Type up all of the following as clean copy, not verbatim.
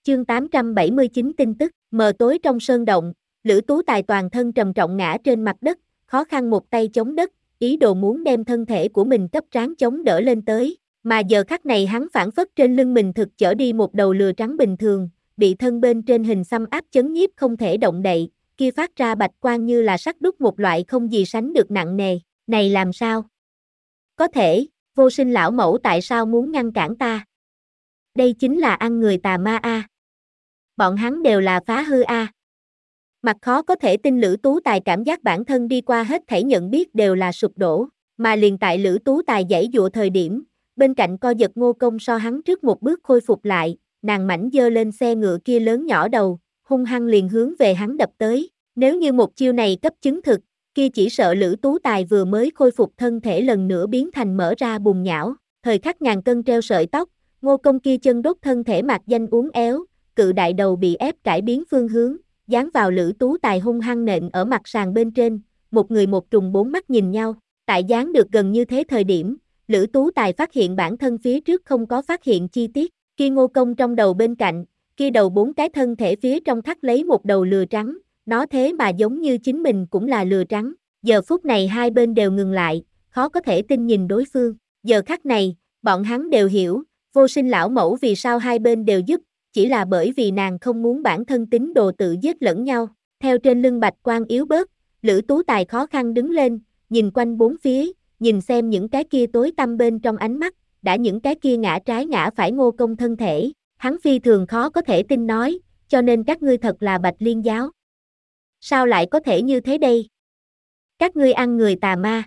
Chương 879 tin tức, mờ tối trong sơn động, Lữ Tú Tài toàn thân trầm trọng ngã trên mặt đất, khó khăn một tay chống đất, ý đồ muốn đem thân thể của mình cấp tráng chống đỡ lên tới, mà giờ khắc này hắn phản phất trên lưng mình thực chở đi một đầu lừa trắng bình thường, bị thân bên trên hình xăm áp chấn nhiếp không thể động đậy, kia phát ra bạch quang như là sắt đúc một loại không gì sánh được nặng nề, này làm sao? Có thể, Vô Sinh lão mẫu tại sao muốn ngăn cản ta? Đây chính là ăn người tà ma a. Bọn hắn đều là phá hư a. Mặt khó có thể tin Lữ Tú Tài cảm giác bản thân đi qua hết thảy nhận biết đều là sụp đổ, mà liền tại Lữ Tú Tài giãy dụa thời điểm, bên cạnh co giật Ngô Công so hắn trước một bước khôi phục lại, nàng mảnh giơ lên xe ngựa kia lớn nhỏ đầu, hung hăng liền hướng về hắn đập tới, nếu như một chiêu này cấp chứng thực, kia chỉ sợ Lữ Tú Tài vừa mới khôi phục thân thể lần nữa biến thành mở ra bùn nhão, thời khắc ngàn cân treo sợi tóc, Ngô Công kia chân đốt thân thể mạc danh uốn éo, cự đại đầu bị ép cải biến phương hướng, dán vào Lữ Tú Tài hung hăng nện ở mặt sàn bên trên, một người một trùng bốn mắt nhìn nhau, tại dán được gần như thế thời điểm, Lữ Tú Tài phát hiện bản thân phía trước không có phát hiện chi tiết, kia Ngô Công trong đầu bên cạnh, kia đầu bốn cái thân thể phía trong thắt lấy một đầu lừa trắng, nó thế mà giống như chính mình cũng là lừa trắng, giờ phút này hai bên đều ngừng lại, khó có thể tin nhìn đối phương, giờ khắc này, bọn hắn đều hiểu, Vô Sinh lão mẫu vì sao hai bên đều giúp, chỉ là bởi vì nàng không muốn bản thân tín đồ tự giết lẫn nhau, theo trên lưng bạch quang yếu bớt, Lữ Tú Tài khó khăn đứng lên, nhìn quanh bốn phía, nhìn xem những cái kia tối tăm bên trong ánh mắt, đã những cái kia ngã trái ngã phải Ngô Công thân thể, hắn phi thường khó có thể tin nói, cho nên các ngươi thật là Bạch Liên giáo. Sao lại có thể như thế đây? Các ngươi ăn người tà ma.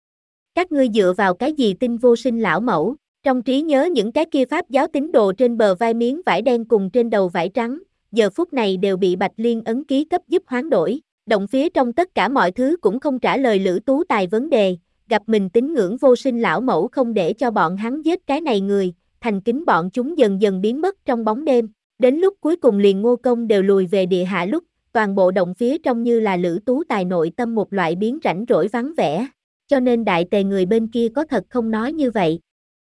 Các ngươi dựa vào cái gì tin Vô Sinh lão mẫu? Trong trí nhớ những cái kia pháp giáo tín đồ trên bờ vai miếng vải đen cùng trên đầu vải trắng, giờ phút này đều bị Bạch Liên ấn ký cấp giúp hoán đổi, động phía trong tất cả mọi thứ cũng không trả lời Lữ Tú Tài vấn đề, gặp mình tín ngưỡng Vô Sinh lão mẫu không để cho bọn hắn giết cái này người, thành kính bọn chúng dần dần biến mất trong bóng đêm, đến lúc cuối cùng liền Ngô Công đều lùi về địa hạ lúc, toàn bộ động phía trong như là Lữ Tú Tài nội tâm một loại biến rảnh rỗi vắng vẻ, cho nên đại tề người bên kia có thật không nói như vậy.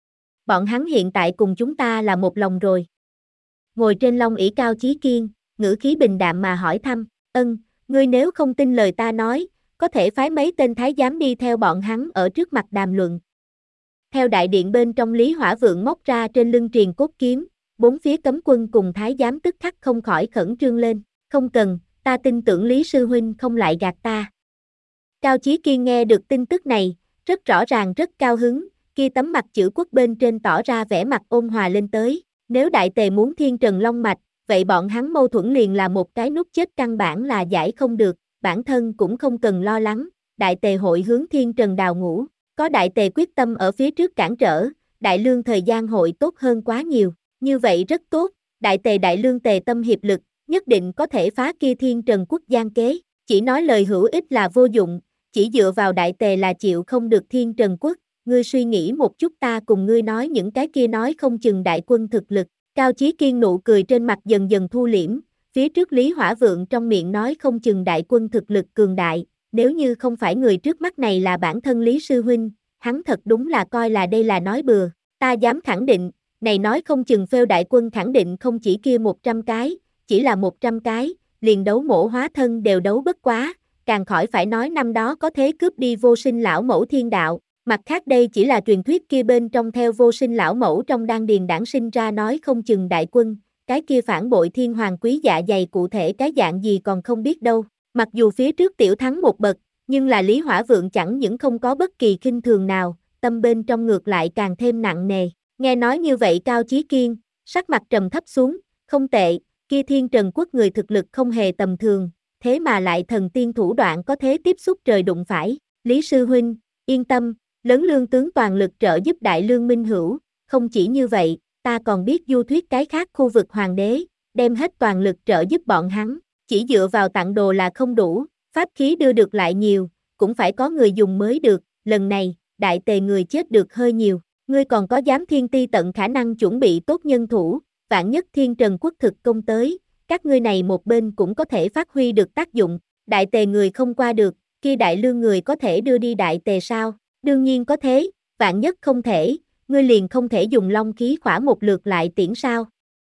Bọn hắn hiện tại cùng chúng ta là một lòng rồi. Ngồi trên long ỷ Cao Chí Kiên, ngữ khí bình đạm mà hỏi thăm, ngươi nếu không tin lời ta nói, có thể phái mấy tên thái giám đi theo bọn hắn ở trước mặt đàm luận. Theo đại điện bên trong Lý Hỏa Vượng móc ra trên lưng truyền cốt kiếm, bốn phía cấm quân cùng thái giám tức khắc không khỏi khẩn trương lên, không cần, ta tin tưởng Lý Sư Huynh không lại gạt ta. Cao Chí Kiên nghe được tin tức này, rất rõ ràng rất cao hứng, kia tấm mặt chữ quốc bên trên tỏ ra vẻ mặt ôn hòa lên tới, nếu đại tề muốn thiên trần long mạch, vậy bọn hắn mâu thuẫn liền là một cái nút chết căn bản là giải không được, bản thân cũng không cần lo lắng, đại tề hội hướng thiên trần đào ngũ, có đại tề quyết tâm ở phía trước cản trở, đại lương thời gian hội tốt hơn quá nhiều, như vậy rất tốt, đại tề đại lương tề tâm hiệp lực, nhất định có thể phá kia thiên trần quốc gian kế, chỉ nói lời hữu ích là vô dụng, chỉ dựa vào đại tề là chịu không được thiên trần quốc, ngươi suy nghĩ một chút ta cùng ngươi nói những cái kia nói không chừng đại quân thực lực, Cao Chí Kiên nụ cười trên mặt dần dần thu liễm, phía trước Lý Hỏa Vượng trong miệng nói không chừng đại quân thực lực cường đại, nếu như không phải người trước mắt này là bản thân Lý Sư Huynh, hắn thật đúng là coi là đây là nói bừa, ta dám khẳng định, này nói không chừng phêu đại quân khẳng định không chỉ kia 100 cái, chỉ là 100 cái, liền đấu mổ hóa thân đều đấu bất quá, càng khỏi phải nói năm đó có thế cướp đi Vô Sinh lão mẫu thiên đạo. Mặt khác đây chỉ là truyền thuyết kia bên trong theo Vô Sinh lão mẫu trong đan điền đản sinh ra nói không chừng đại quân, cái kia phản bội thiên hoàng quý dạ dày cụ thể cái dạng gì còn không biết đâu. Mặc dù phía trước tiểu thắng một bậc, nhưng là Lý Hỏa Vượng chẳng những không có bất kỳ khinh thường nào, tâm bên trong ngược lại càng thêm nặng nề. Nghe nói như vậy Cao Chí Kiên, sắc mặt trầm thấp xuống, không tệ, kia thiên trần quốc người thực lực không hề tầm thường, thế mà lại thần tiên thủ đoạn có thế tiếp xúc trời đụng phải. Lý Sư Huynh, yên tâm. Lớn lương tướng toàn lực trợ giúp đại lương minh hữu, không chỉ như vậy, ta còn biết du thuyết cái khác khu vực hoàng đế, đem hết toàn lực trợ giúp bọn hắn, chỉ dựa vào tặng đồ là không đủ, pháp khí đưa được lại nhiều, cũng phải có người dùng mới được, lần này, đại tề người chết được hơi nhiều, ngươi còn có dám thiên ti tận khả năng chuẩn bị tốt nhân thủ, vạn nhất thiên trần quốc thực công tới, các ngươi này một bên cũng có thể phát huy được tác dụng, đại tề người không qua được, kia đại lương người có thể đưa đi đại tề sao? Đương nhiên có thế, vạn nhất không thể, ngươi liền không thể dùng long khí khỏa một lượt lại tiễn sao.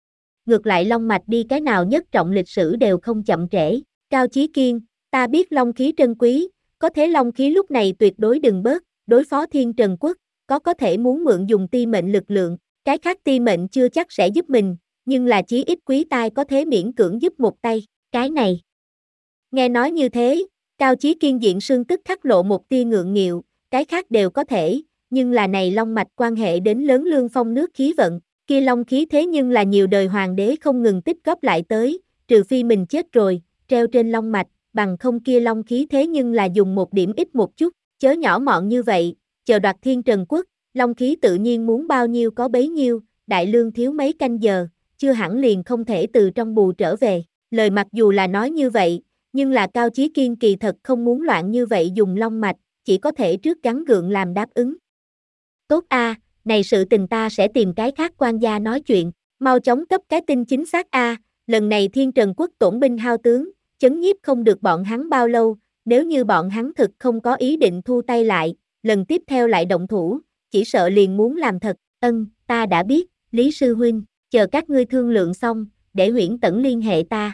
ngược lại long mạch đi cái nào nhất trọng lịch sử đều không chậm trễ. Cao Chí Kiên, ta biết long khí trân quý, có thế long khí lúc này tuyệt đối đừng bớt, đối phó Thiên Trần Quốc, có thể muốn mượn dùng ti mệnh lực lượng, cái khác ti mệnh chưa chắc sẽ giúp mình, nhưng là chí ít quý tai có thế miễn cưỡng giúp một tay, cái này. Nghe nói như thế, Cao Chí Kiên diện sương tức khắc lộ một tia ngượng nghịu, cái khác đều có thể, nhưng là này long mạch quan hệ đến lớn lương phong nước khí vận, kia long khí thế nhưng là nhiều đời hoàng đế không ngừng tích góp lại tới, trừ phi mình chết rồi, treo trên long mạch, bằng không kia long khí thế nhưng là dùng một điểm ít một chút, chớ nhỏ mọn như vậy, chờ đoạt Thiên Trần Quốc, long khí tự nhiên muốn bao nhiêu có bấy nhiêu, đại lương thiếu mấy canh giờ, chưa hẳn liền không thể từ trong bù trở về, lời mặc dù là nói như vậy, nhưng là Cao Chí Kiên kỳ thật không muốn loạn như vậy dùng long mạch, chỉ có thể trước gắng gượng làm đáp ứng. Tốt a, này sự tình ta sẽ tìm cái khác quan gia nói chuyện, mau chóng cấp cái tin chính xác a, lần này Thiên Trần Quốc tổn binh hao tướng, chấn nhiếp không được bọn hắn bao lâu, nếu như bọn hắn thực không có ý định thu tay lại, lần tiếp theo lại động thủ, chỉ sợ liền muốn làm thật, ta đã biết, Lý Sư Huynh, chờ các ngươi thương lượng xong, để Huyễn Tẩn liên hệ ta.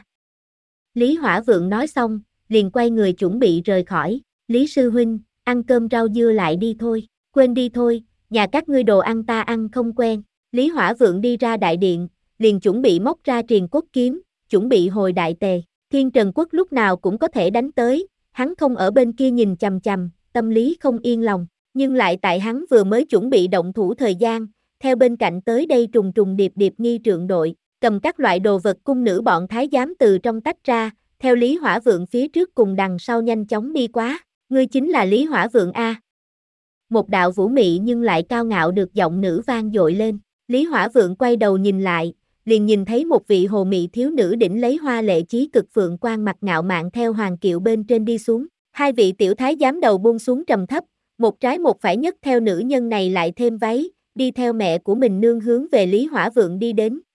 Lý Hỏa Vượng nói xong, liền quay người chuẩn bị rời khỏi, Lý Sư Huynh, ăn cơm rau dưa lại đi thôi, quên đi thôi, nhà các ngươi đồ ăn ta ăn không quen, Lý Hỏa Vượng đi ra đại điện, liền chuẩn bị móc ra Triền Cốt Kiếm, chuẩn bị hồi đại tề, Thiên Trần Quốc lúc nào cũng có thể đánh tới, hắn không ở bên kia nhìn chằm chằm, tâm lý không yên lòng, nhưng lại tại hắn vừa mới chuẩn bị động thủ thời gian, theo bên cạnh tới đây trùng trùng điệp điệp nghi trượng đội, cầm các loại đồ vật cung nữ bọn thái giám từ trong tách ra, theo Lý Hỏa Vượng phía trước cùng đằng sau nhanh chóng đi quá, ngươi chính là Lý Hỏa Vượng a. Một đạo vũ mị nhưng lại cao ngạo được giọng nữ vang dội lên, Lý Hỏa Vượng quay đầu nhìn lại, liền nhìn thấy một vị hồ mị thiếu nữ đỉnh lấy hoa lệ chí cực phượng quan mặt ngạo mạn theo hoàng kiệu bên trên đi xuống, hai vị tiểu thái giám đầu buông xuống trầm thấp, một trái một phải nhất theo nữ nhân này lại thêm váy, đi theo mẹ của mình nương hướng về Lý Hỏa Vượng đi đến,